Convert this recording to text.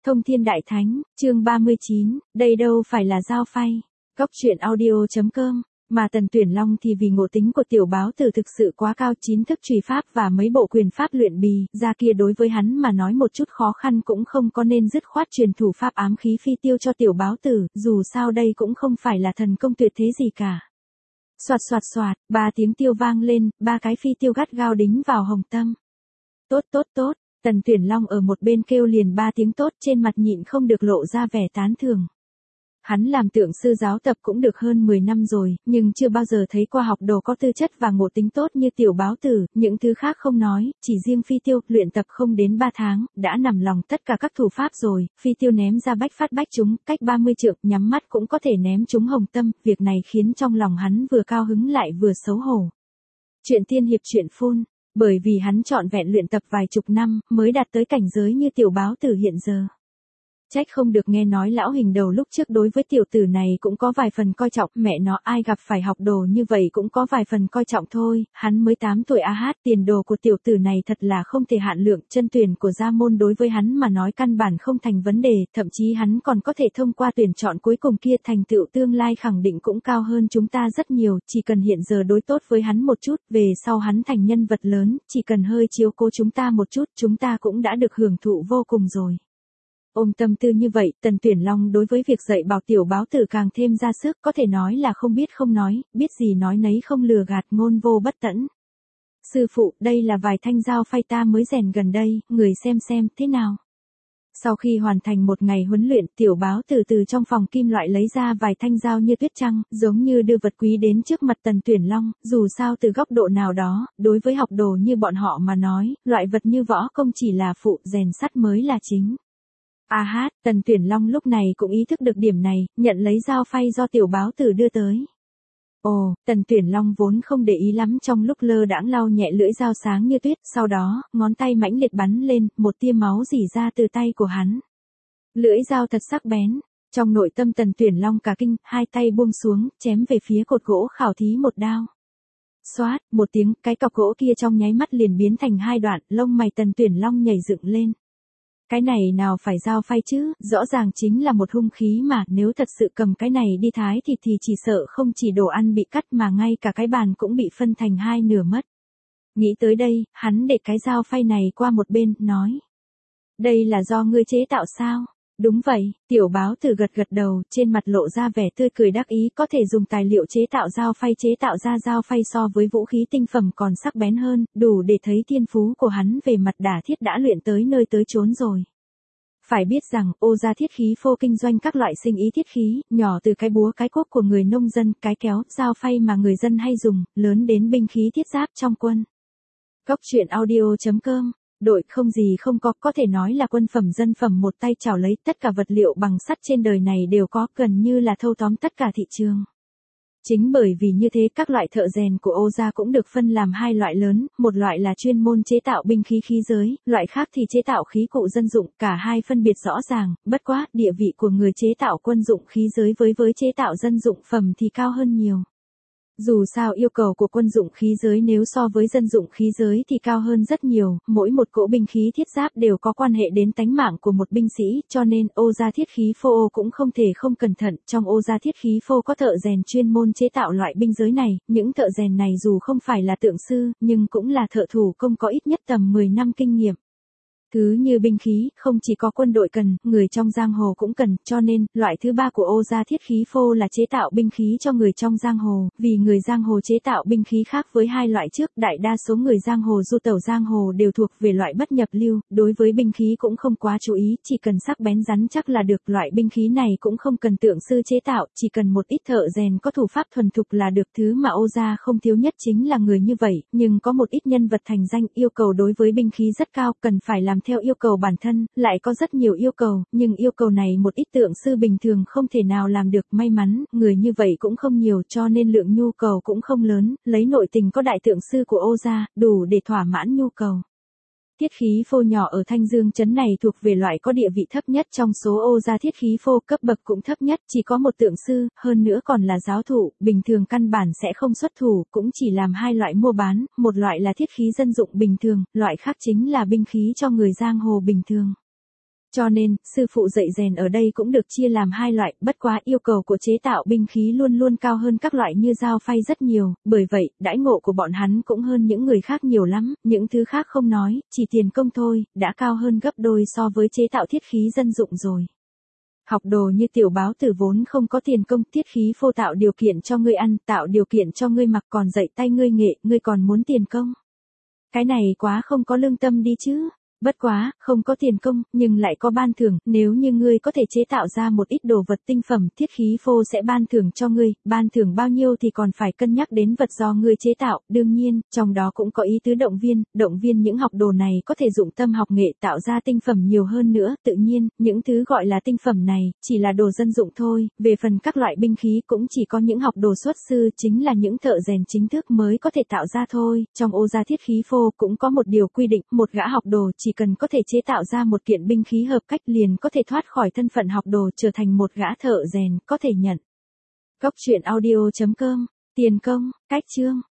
Thông Thiên Đại Thánh, chương 39, đây đâu phải là dao phay. Góc truyện audio.com, mà Tần Tuyển Long thì vì ngộ tính của tiểu báo tử thực sự quá cao, 9 thức trùy pháp và mấy bộ quyền pháp luyện bì, ra kia đối với hắn mà nói một chút khó khăn cũng không có, nên dứt khoát truyền thủ pháp ám khí phi tiêu cho tiểu báo tử, dù sao đây cũng không phải là thần công tuyệt thế gì cả. Soạt soạt soạt, 3 tiếng tiêu vang lên, 3 cái phi tiêu gắt gao đính vào hồng tâm. Tốt tốt tốt. Tần Tuyển Long ở một bên kêu liền 3 tiếng tốt, trên mặt nhịn không được lộ ra vẻ tán thưởng. Hắn làm tượng sư giáo tập cũng được hơn 10 năm rồi, nhưng chưa bao giờ thấy qua học đồ có tư chất và ngộ tính tốt như tiểu báo tử, những thứ khác không nói, chỉ riêng phi tiêu, luyện tập không đến 3 tháng, đã nằm lòng tất cả các thủ pháp rồi, phi tiêu ném ra bách phát bách trúng, cách 30 trượng, nhắm mắt cũng có thể ném trúng hồng tâm, việc này khiến trong lòng hắn vừa cao hứng lại vừa xấu hổ. Chuyện tiên hiệp chuyện phun. Bởi vì hắn trọn vẹn luyện tập vài chục năm, mới đạt tới cảnh giới như tiểu báo tử hiện giờ. Trách không được nghe nói lão hình đầu lúc trước đối với tiểu tử này cũng có vài phần coi trọng, mẹ nó ai gặp phải học đồ như vậy cũng có vài phần coi trọng thôi, hắn mới 8 tuổi tiền đồ của tiểu tử này thật là không thể hạn lượng, chân tuyển của gia môn đối với hắn mà nói căn bản không thành vấn đề, thậm chí hắn còn có thể thông qua tuyển chọn cuối cùng kia, thành tựu tương lai khẳng định cũng cao hơn chúng ta rất nhiều, chỉ cần hiện giờ đối tốt với hắn một chút, về sau hắn thành nhân vật lớn, chỉ cần hơi chiếu cố chúng ta một chút, chúng ta cũng đã được hưởng thụ vô cùng rồi. Ôm tâm tư như vậy, Tần Tuyển Long đối với việc dạy bảo tiểu báo tử càng thêm ra sức, có thể nói là không biết không nói, biết gì nói nấy, không lừa gạt, ngôn vô bất tẫn. Sư phụ, đây là vài thanh dao phay ta mới rèn gần đây, người xem thế nào. Sau khi hoàn thành một ngày huấn luyện, tiểu báo tử từ trong phòng kim loại lấy ra vài thanh dao như tuyết trăng, giống như đưa vật quý đến trước mặt Tần Tuyển Long, dù sao từ góc độ nào đó, đối với học đồ như bọn họ mà nói, loại vật như võ công chỉ là phụ, rèn sắt mới là chính. Tần Tuyển Long lúc này cũng ý thức được điểm này, nhận lấy dao phay do tiểu báo tử đưa tới. Ồ, Tần Tuyển Long vốn không để ý lắm, trong lúc lơ đãng lau nhẹ lưỡi dao sáng như tuyết, sau đó, ngón tay mãnh liệt bắn lên, một tia máu rỉ ra từ tay của hắn. Lưỡi dao thật sắc bén, trong nội tâm Tần Tuyển Long cả kinh, hai tay buông xuống, chém về phía cột gỗ khảo thí một đao. Xoát, một tiếng, cái cọc gỗ kia trong nháy mắt liền biến thành hai đoạn, lông mày Tần Tuyển Long nhảy dựng lên. Cái này nào phải dao phay chứ, rõ ràng chính là một hung khí mà, nếu thật sự cầm cái này đi thái thì chỉ sợ không chỉ đồ ăn bị cắt mà ngay cả cái bàn cũng bị phân thành hai nửa mất. Nghĩ tới đây, hắn để cái dao phay này qua một bên, nói. Đây là do ngươi chế tạo sao? Đúng vậy, tiểu báo tử gật đầu, trên mặt lộ ra vẻ tươi cười đắc ý, có thể dùng tài liệu chế tạo dao phay, chế tạo ra dao phay so với vũ khí tinh phẩm còn sắc bén hơn, đủ để thấy thiên phú của hắn về mặt đả thiết đã luyện tới nơi tới chốn rồi. Phải biết rằng, Ô Gia Thiết Khí Phô kinh doanh các loại sinh ý thiết khí, nhỏ từ cái búa cái cuốc của người nông dân, cái kéo, dao phay mà người dân hay dùng, lớn đến binh khí thiết giáp trong quân. Góc truyện audio.com. Đội không gì không có thể nói là quân phẩm dân phẩm, một tay chảo lấy, tất cả vật liệu bằng sắt trên đời này đều có, gần như là thâu tóm tất cả thị trường. Chính bởi vì như thế, các loại thợ rèn của Ô Gia cũng được phân làm hai loại lớn, một loại là chuyên môn chế tạo binh khí khí giới, loại khác thì chế tạo khí cụ dân dụng, cả hai phân biệt rõ ràng, bất quá, địa vị của người chế tạo quân dụng khí giới với chế tạo dân dụng phẩm thì cao hơn nhiều. Dù sao yêu cầu của quân dụng khí giới nếu so với dân dụng khí giới thì cao hơn rất nhiều, mỗi một cỗ binh khí thiết giáp đều có quan hệ đến tánh mạng của một binh sĩ, cho nên Ô Gia Thiết Khí Phô cũng không thể không cẩn thận, trong Ô Gia Thiết Khí Phô có thợ rèn chuyên môn chế tạo loại binh giới này, những thợ rèn này dù không phải là tượng sư, nhưng cũng là thợ thủ công có ít nhất tầm 10 năm kinh nghiệm. Thứ như binh khí, không chỉ có quân đội cần, người trong giang hồ cũng cần, cho nên, loại thứ ba của Ô Gia Thiết Khí Phô là chế tạo binh khí cho người trong giang hồ, vì người giang hồ chế tạo binh khí khác với hai loại trước, đại đa số người giang hồ du tẩu giang hồ đều thuộc về loại bất nhập lưu, đối với binh khí cũng không quá chú ý, chỉ cần sắc bén rắn chắc là được, loại binh khí này cũng không cần tượng sư chế tạo, chỉ cần một ít thợ rèn có thủ pháp thuần thục là được, thứ mà Ô Gia không thiếu nhất chính là người như vậy, nhưng có một ít nhân vật thành danh, yêu cầu đối với binh khí rất cao, cần phải làm theo yêu cầu bản thân, lại có rất nhiều yêu cầu, nhưng yêu cầu này một ít tượng sư bình thường không thể nào làm được, may mắn, người như vậy cũng không nhiều cho nên lượng nhu cầu cũng không lớn, lấy nội tình có đại tượng sư của Ô Gia, đủ để thỏa mãn nhu cầu. Thiết khí phô nhỏ ở Thanh Dương trấn này thuộc về loại có địa vị thấp nhất trong số Ô Gia thiết khí phô, cấp bậc cũng thấp nhất, chỉ có một tượng sư, hơn nữa còn là giáo thụ, bình thường căn bản sẽ không xuất thủ, cũng chỉ làm hai loại mua bán, một loại là thiết khí dân dụng bình thường, loại khác chính là binh khí cho người giang hồ bình thường. Cho nên, sư phụ dạy rèn ở đây cũng được chia làm hai loại, bất quá yêu cầu của chế tạo binh khí luôn luôn cao hơn các loại như dao phay rất nhiều, bởi vậy, đãi ngộ của bọn hắn cũng hơn những người khác nhiều lắm, những thứ khác không nói, chỉ tiền công thôi, đã cao hơn gấp đôi so với chế tạo thiết khí dân dụng rồi. Học đồ như tiểu báo tử vốn không có tiền công, thiết khí phô tạo điều kiện cho ngươi ăn, tạo điều kiện cho ngươi mặc, còn dạy tay ngươi nghệ, ngươi còn muốn tiền công. Cái này quá không có lương tâm đi chứ. Bất quá, không có tiền công, nhưng lại có ban thưởng, nếu như ngươi có thể chế tạo ra một ít đồ vật tinh phẩm, thiết khí phô sẽ ban thưởng cho ngươi, ban thưởng bao nhiêu thì còn phải cân nhắc đến vật do ngươi chế tạo, đương nhiên, trong đó cũng có ý tứ động viên những học đồ này có thể dụng tâm học nghệ tạo ra tinh phẩm nhiều hơn nữa, tự nhiên, những thứ gọi là tinh phẩm này, chỉ là đồ dân dụng thôi, về phần các loại binh khí cũng chỉ có những học đồ xuất sư, chính là những thợ rèn chính thức mới có thể tạo ra thôi, trong ô gia thiết khí phô cũng có một điều quy định, một gã học đồ chỉ cần có thể chế tạo ra một kiện binh khí hợp cách liền có thể thoát khỏi thân phận học đồ trở thành một gã thợ rèn, có thể nhận. Cốc truyện audio.com, tiền công, cách chương.